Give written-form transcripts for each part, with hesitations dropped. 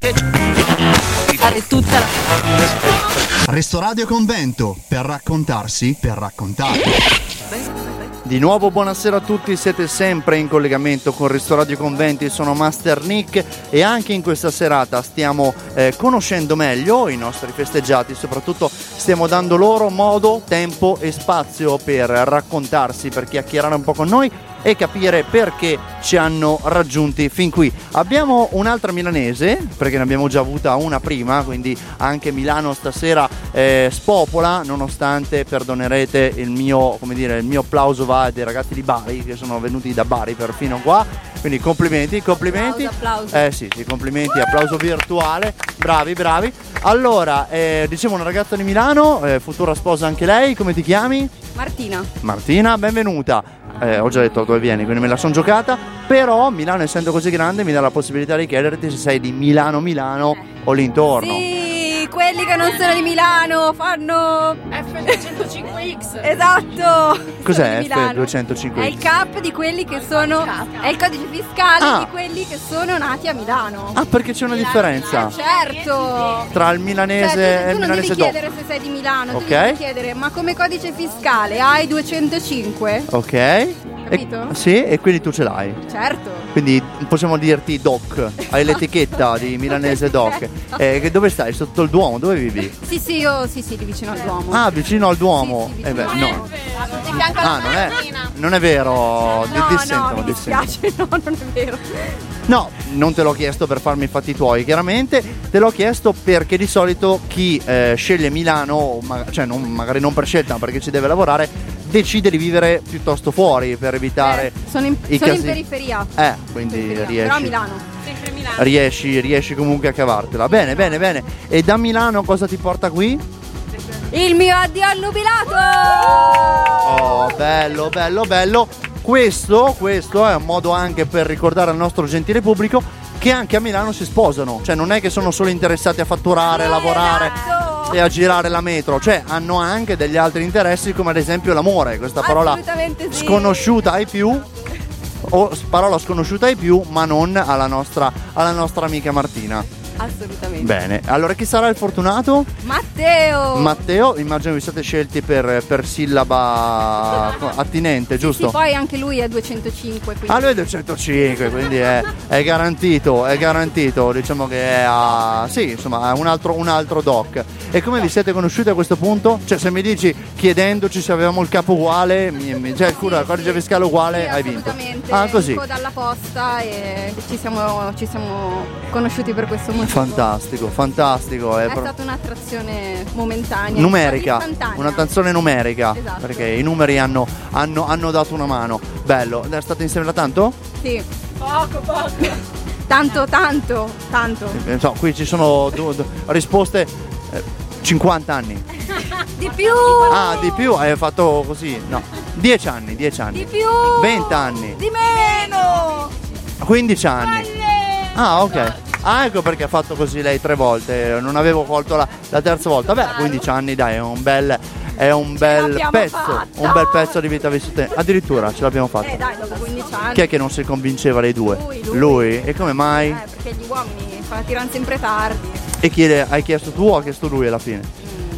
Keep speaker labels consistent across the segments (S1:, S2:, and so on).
S1: Fare tutta la...
S2: Restoradio Convento, per raccontarsi, per raccontare.
S3: Di nuovo buonasera a tutti, siete sempre in collegamento con Restoradio Conventi, sono Master Nick e anche in questa serata stiamo conoscendo meglio i nostri festeggiati, soprattutto stiamo dando loro modo, tempo e spazio per raccontarsi, per chiacchierare un po' con noi e capire perché ci hanno raggiunti fin qui. Abbiamo un'altra milanese, perché ne abbiamo già avuta una prima, quindi anche Milano stasera spopola, nonostante, perdonerete il mio applauso va dei ragazzi di Bari, che sono venuti da Bari perfino qua, quindi complimenti.
S1: Applauso.
S3: Sì, complimenti, applauso virtuale, bravi. Allora, dicevo, una ragazza di Milano, futura sposa anche lei, come ti chiami? Martina, benvenuta. Ho già detto dove vieni, quindi me la sono giocata, però Milano, essendo così grande, mi dà la possibilità di chiederti se sei di Milano o l'intorno.
S1: Sì, quelli che non sono di Milano fanno
S4: F205X.
S1: Esatto.
S3: Cos'è F205X?
S1: È il cap di quelli che sono, è il codice fiscale di
S3: Ah.
S1: quelli che sono nati a Milano.
S3: Ah, perché c'è una differenza
S1: Certo.
S3: tra il milanese
S1: Cioè,
S3: e
S1: tu
S3: il
S1: non devi
S3: milanese
S1: chiedere se sei di Milano,
S3: Ok.
S1: tu devi chiedere ma come codice fiscale hai 205?
S3: Ok.
S1: Capito?
S3: Sì, e quindi tu ce l'hai.
S1: Certo.
S3: Quindi possiamo dirti Doc, hai l'etichetta di milanese Doc. Dove stai? Sotto il Duomo? Dove vivi?
S1: Sì, io sì, di vicino al Duomo.
S3: Ah, vicino al Duomo.
S1: Sì, vicino.
S3: No.
S4: Di fianco alla
S3: Non è vero.
S1: No,
S3: Dissento.
S1: mi dispiace, no, non è vero.
S3: No, non te l'ho chiesto per farmi i fatti tuoi, chiaramente te l'ho chiesto perché di solito chi sceglie Milano, magari non per scelta, ma perché ci deve lavorare, decide di vivere piuttosto fuori per evitare
S1: sono in periferia.
S3: Quindi
S1: Però a
S3: riesci,
S1: Milano.
S4: sempre Milano.
S3: riesci comunque a cavartela. Bene. E da Milano cosa ti porta qui?
S1: Il mio addio al nubilato!
S3: Oh, bello. Questo è un modo anche per ricordare al nostro gentile pubblico che anche a Milano si sposano, cioè non è che sono solo interessati a fatturare, lavorare
S1: Esatto.
S3: e a girare la metro, cioè hanno anche degli altri interessi, come ad esempio l'amore, questa parola
S1: Assolutamente sì.
S3: sconosciuta ai più, ma non alla nostra amica Martina.
S1: Assolutamente.
S3: Bene, allora chi sarà il fortunato?
S1: Matteo,
S3: Immagino vi siate scelti per sillaba attinente, giusto?
S1: Sì, poi anche lui è 205. Quindi...
S3: Ah, lui è 205, quindi è garantito, diciamo che è un altro doc. E come vi siete conosciuti a questo punto? Cioè, se mi dici chiedendoci se avevamo il capo uguale, il codice fiscale uguale,
S1: sì,
S3: hai vinto.
S1: Assolutamente.
S3: Ah, così.
S1: Dalla posta e ci siamo conosciuti per questo motivo.
S3: Fantastico.
S1: È stata un'attrazione momentanea.
S3: Numerica,
S1: istantanea.
S3: un'attrazione numerica,
S1: Esatto.
S3: perché i numeri hanno dato una mano. Bello, state insieme da tanto?
S1: Sì.
S4: Poco.
S1: Tanto.
S3: Qui ci sono risposte 50 anni.
S1: Di più.
S3: Ah, di più? Hai fatto così? No. 10 anni.
S1: Di più.
S3: 20 anni.
S1: Di meno.
S3: 15 anni. Ah, ok. Ah, ecco perché ha fatto così lei 3 volte. Non avevo colto la terza volta. Beh, 15 anni, dai, è un bel pezzo.
S1: fatta.
S3: Un bel pezzo di vita vissuta. Addirittura ce l'abbiamo fatta.
S1: Dai, dopo 15 anni.
S3: Chi è che non si convinceva dei due?
S1: Lui.
S3: E come mai?
S1: Perché gli uomini tirano sempre tardi.
S3: E hai chiesto tu o ha chiesto lui alla fine?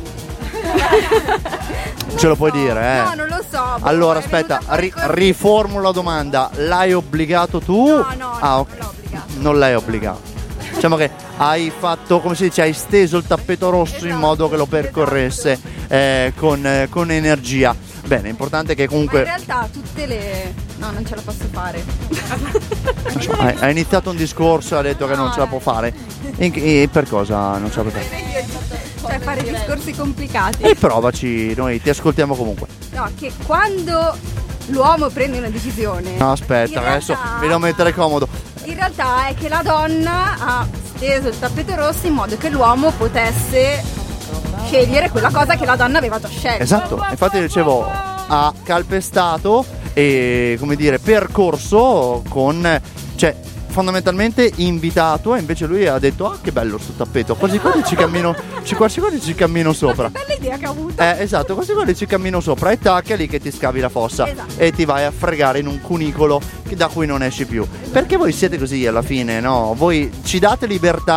S3: Ce lo puoi dire,
S1: No, non lo so.
S3: Allora
S1: è
S3: aspetta,
S1: venuta
S3: riformulo la domanda. L'hai obbligato tu?
S1: No,
S3: ok.
S1: non l'ho obbligato.
S3: Non l'hai obbligato. Diciamo che hai fatto, come si dice, hai steso il tappeto rosso in modo che lo percorresse con energia. Bene, importante che
S1: Ma
S3: comunque
S1: in realtà no, non ce la posso fare.
S3: hai iniziato un discorso e ha detto che non ce la può fare. E per cosa non ce la può fare?
S1: Cioè fare discorsi complicati.
S3: E provaci, noi ti ascoltiamo comunque.
S1: No, che quando l'uomo prende una decisione.
S3: No, aspetta,
S1: in
S3: adesso
S1: realtà-
S3: mi devo mettere comodo.
S1: In realtà è che la donna ha steso il tappeto rosso in modo che l'uomo potesse scegliere quella cosa che la donna aveva già scelto.
S3: Esatto, infatti dicevo, ha calpestato e, come dire, percorso fondamentalmente invitato, e invece lui ha detto: ah, che bello sto tappeto, quasi quasi ci cammino sopra.
S1: Che bella idea che ha avuto.
S3: Esatto, quasi quasi ci cammino sopra e tac, è lì che ti scavi la fossa.
S1: Esatto.
S3: E ti vai a fregare in un cunicolo da cui non esci più. Perché voi siete così alla fine, no? Voi ci date libertà,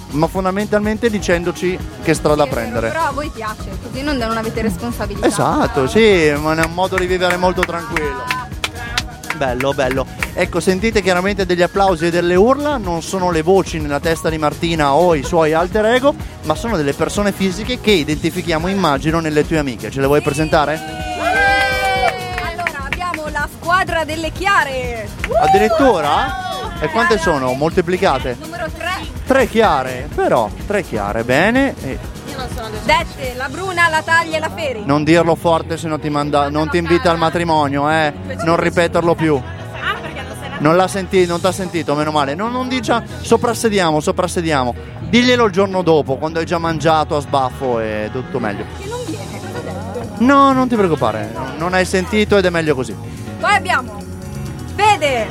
S3: ma fondamentalmente dicendoci che strada prendere.
S1: Però a voi piace, così non avete responsabilità.
S3: Esatto, sì, ma è un modo di vivere molto tranquillo. Bello, bello. Ecco, sentite chiaramente degli applausi e delle urla, non sono le voci nella testa di Martina o i suoi alter ego, ma sono delle persone fisiche che identifichiamo, immagino, nelle tue amiche. Ce le vuoi presentare?
S1: Allora, abbiamo la squadra delle chiare.
S3: Addirittura? E quante sono? Moltiplicate?
S1: Numero 3.
S3: 3 chiare, però 3 chiare, bene.
S1: Dette, la Bruna, la Taglia e la Feri.
S3: Non dirlo forte se no non ti invita al matrimonio, non ripeterlo più. Non l'ha sentito, non t'ha sentito, meno male. Non dicia, soprassediamo. Diglielo il giorno dopo, quando hai già mangiato a sbaffo e tutto meglio.
S1: Che non viene, cosa ha detto?
S3: No, non ti preoccupare, non hai sentito ed è meglio così.
S1: Poi abbiamo Fede.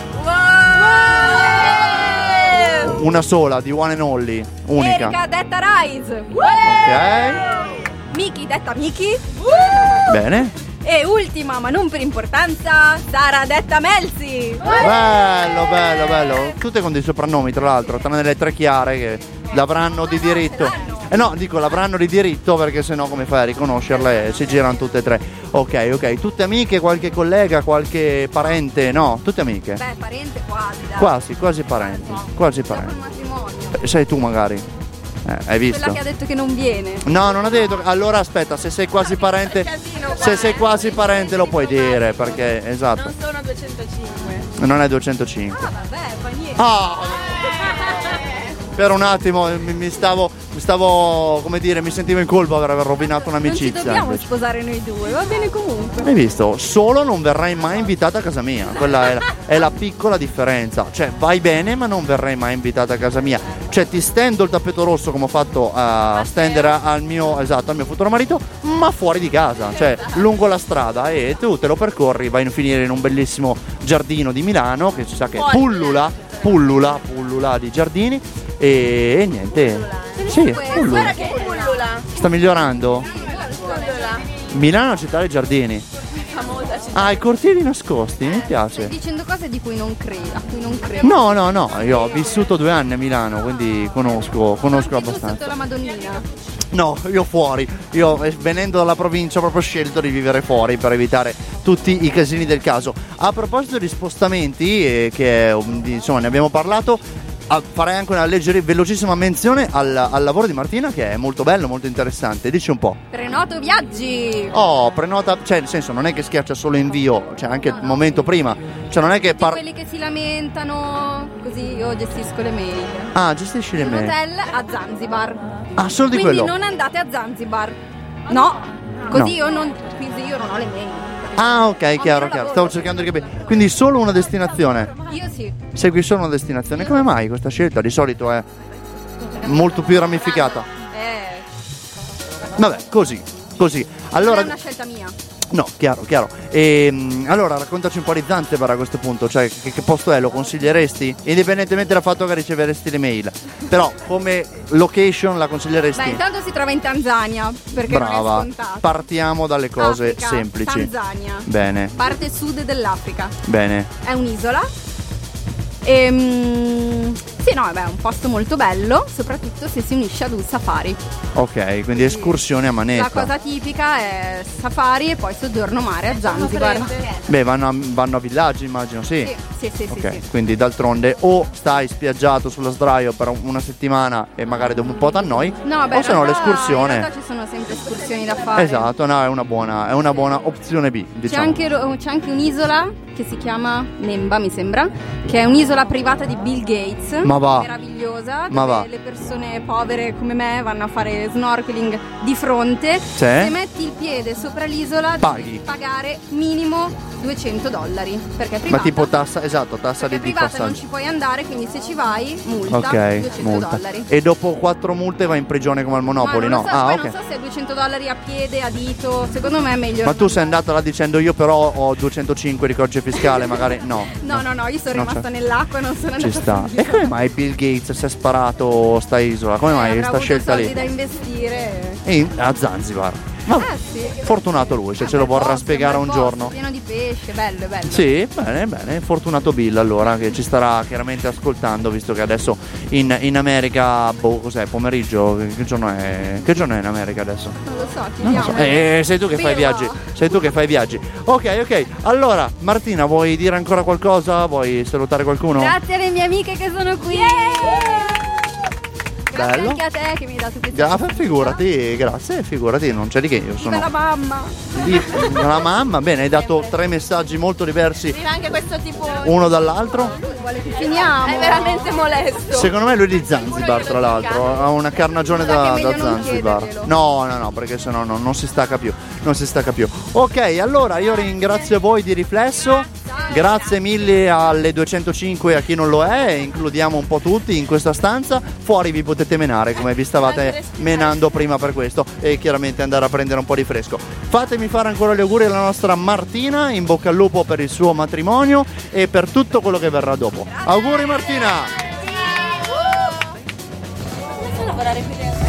S3: Una sola, di one and only, unica.
S1: Erika, detta Rise.
S3: Ok,
S1: Miki, detta Miki.
S3: bene.
S1: E ultima, ma non per importanza, Sara, detta Melzi.
S3: Bello. Tutte con dei soprannomi, tra l'altro, tranne le 3 chiare che l'avranno di diritto. No, dico l'avranno di diritto perché sennò come fai a riconoscerle? Si girano tutte e 3. Ok, tutte amiche, qualche collega, qualche parente? No, tutte amiche.
S1: Beh, parente quasi, dai.
S3: Quasi parenti. Quasi
S1: Dopo il
S3: parenti.
S1: matrimonio.
S3: Sei tu magari. Hai visto?
S1: Quella che ha detto che non viene.
S3: No, non ha detto. Allora aspetta, se sei quasi parente, se sei quasi parente lo puoi dire perché esatto.
S4: Non sono 205.
S3: Non è 205.
S1: Ah, vabbè, fa niente.
S3: Per un attimo mi stavo, come dire, mi sentivo in colpa per aver rovinato
S1: Non ci
S3: un'amicizia.
S1: dobbiamo
S3: invece.
S1: sposare noi due, va bene comunque.
S3: Hai visto? Solo non verrai mai invitata a casa mia. Quella è la piccola differenza. Cioè, vai bene, ma non verrai mai invitata a casa mia. Cioè, ti stendo il tappeto rosso come ho fatto a stendere al mio futuro marito, ma fuori di casa, cioè lungo la strada, e tu te lo percorri, vai a finire in un bellissimo giardino di Milano che si sa che pullula di giardini e niente. Sì, pullula.
S4: Guarda che pullula.
S3: Sta migliorando.
S4: Pullula.
S3: Milano è una città dei giardini.
S4: Famosa città.
S3: Ah, i cortili nascosti, mi
S1: Stai
S3: piace.
S1: dicendo cose di cui non credo, a cui non credo.
S3: No, io ho vissuto 2 anni a Milano, quindi conosco
S1: Anche tu sotto
S3: abbastanza.
S1: la Madonnina.
S3: No, io fuori. Io venendo dalla provincia ho proprio scelto di vivere fuori per evitare tutti i casini del caso. A proposito di spostamenti, insomma ne abbiamo parlato, farei anche una velocissima menzione al lavoro di Martina, che è molto bello, molto interessante. Dici un po'.
S1: Prenoto viaggi.
S3: Oh, prenota, cioè nel senso non è che schiaccia solo invio, c'è anche il momento prima. Cioè non è che
S1: Quelli che si lamentano, così io gestisco le mail.
S3: Ah, gestisci le
S1: Un
S3: mail.
S1: hotel a Zanzibar.
S3: Ah, solo di
S1: Quindi
S3: quello.
S1: non andate a Zanzibar. No, così io non ho le mail.
S3: Ah, ok, chiaro.
S1: lavoro.
S3: Stavo cercando di capire. Quindi solo una destinazione.
S1: Io sì.
S3: Segui solo una destinazione. Come mai questa scelta? Di solito è molto più ramificata. Vabbè, così. Allora,
S1: Non è una scelta mia.
S3: no, chiaro. Allora, raccontaci un po' di Zanzibar a questo punto. Cioè, che posto è? Lo consiglieresti? Indipendentemente dal fatto che riceveresti le mail. Però, come location la consiglieresti?
S1: Beh, intanto si trova in Tanzania, perché non è
S3: Brava.
S1: scontato.
S3: Partiamo dalle cose
S1: Africa,
S3: semplici.
S1: Tanzania.
S3: Bene,
S1: Parte sud dell'Africa.
S3: bene.
S1: È un'isola. Sì, no, è un posto molto bello, soprattutto se si unisce ad un safari.
S3: Ok, quindi escursione a
S1: La
S3: manetta.
S1: cosa tipica è safari e poi soggiorno mare a Zanzibar.
S3: Beh, vanno a villaggi, immagino, sì.
S1: Sì.
S3: Ok, quindi d'altronde o stai spiaggiato sullo sdraio per una settimana e magari dopo un po' t'annoi,
S1: No, beh,
S3: o se no
S1: in realtà
S3: l'escursione.
S1: ci sono sempre escursioni da fare.
S3: Esatto, no, è una buona opzione B,
S1: C'è
S3: diciamo.
S1: anche un'isola che si chiama Nemba, mi sembra, che è un'isola privata di Bill Gates.
S3: Ma va.
S1: Meravigliosa,
S3: Ma
S1: dove
S3: va.
S1: le persone povere come me vanno a fare snorkeling di fronte.
S3: Sì.
S1: Se metti il piede sopra l'isola
S3: Paghi.
S1: devi pagare minimo $200, perché è privata.
S3: Ma tipo tassa, esatto, tassa
S1: perché è
S3: di
S1: privata, non
S3: passaggio.
S1: ci puoi andare, quindi se ci vai multa
S3: Ok,
S1: $200.
S3: multa. E dopo 4 multe vai in prigione come al Monopoli,
S1: Ma non
S3: no?
S1: lo so, poi
S3: Ok.
S1: non so se è $200 a piede, a dito, secondo me è meglio.
S3: Ma tu sei andato là dicendo io però ho 205 di codice fiscale, magari no.
S1: No, io sono
S3: Non
S1: rimasta
S3: c'è.
S1: nell'acqua, non sono andata
S3: Ci sta.
S1: su.
S3: E come mai Bill Gates si è sparato sta isola? Come mai
S1: Avrà
S3: sta
S1: avuto
S3: scelta
S1: soldi
S3: lì?
S1: da investire.
S3: A Zanzibar. Ma
S1: Sì.
S3: fortunato lui, se ce lo vorrà spiegare un giorno.
S1: Pieno di pesce, bello, bello.
S3: Sì, bene, fortunato Bill allora, che ci starà chiaramente ascoltando, visto che adesso in America, cos'è, pomeriggio? Che giorno è? Che giorno è in America adesso?
S1: Non lo so,
S3: Non lo so.
S1: chiediamo.
S3: Sei tu che fai
S1: Bill.
S3: viaggi. Sei tu che fai viaggi. Ok. Allora, Martina, vuoi dire ancora qualcosa? Vuoi salutare qualcuno?
S1: Grazie alle mie amiche che sono qui. Grazie
S3: Bello.
S1: anche a te che mi hai dato questa
S3: Figurati, non c'è di che, io
S1: Viva
S3: sono
S1: la mamma.
S3: la mamma. Bene, hai dato 3 messaggi molto diversi
S4: Arriva anche questo tipo.
S3: uno dall'altro.
S1: Vuole che finiamo.
S4: È veramente molesto.
S3: Secondo me lui è di Zanzibar, tra l'altro, ha una carnagione
S1: Sa che è
S3: da
S1: meglio non
S3: Zanzibar.
S1: chiederglielo.
S3: No, perché sennò non si stacca più. Ok, allora io ringrazio voi di Riflesso. Grazie mille alle 205 a chi non lo è, includiamo un po' tutti in questa stanza. Fuori vi potete menare come vi stavate menando prima per questo, e chiaramente andare a prendere un po' di fresco. Fatemi fare ancora gli auguri alla nostra Martina, in bocca al lupo per il suo matrimonio e per tutto quello che verrà dopo. Auguri Martina!
S4: Posso lavorare qui dentro?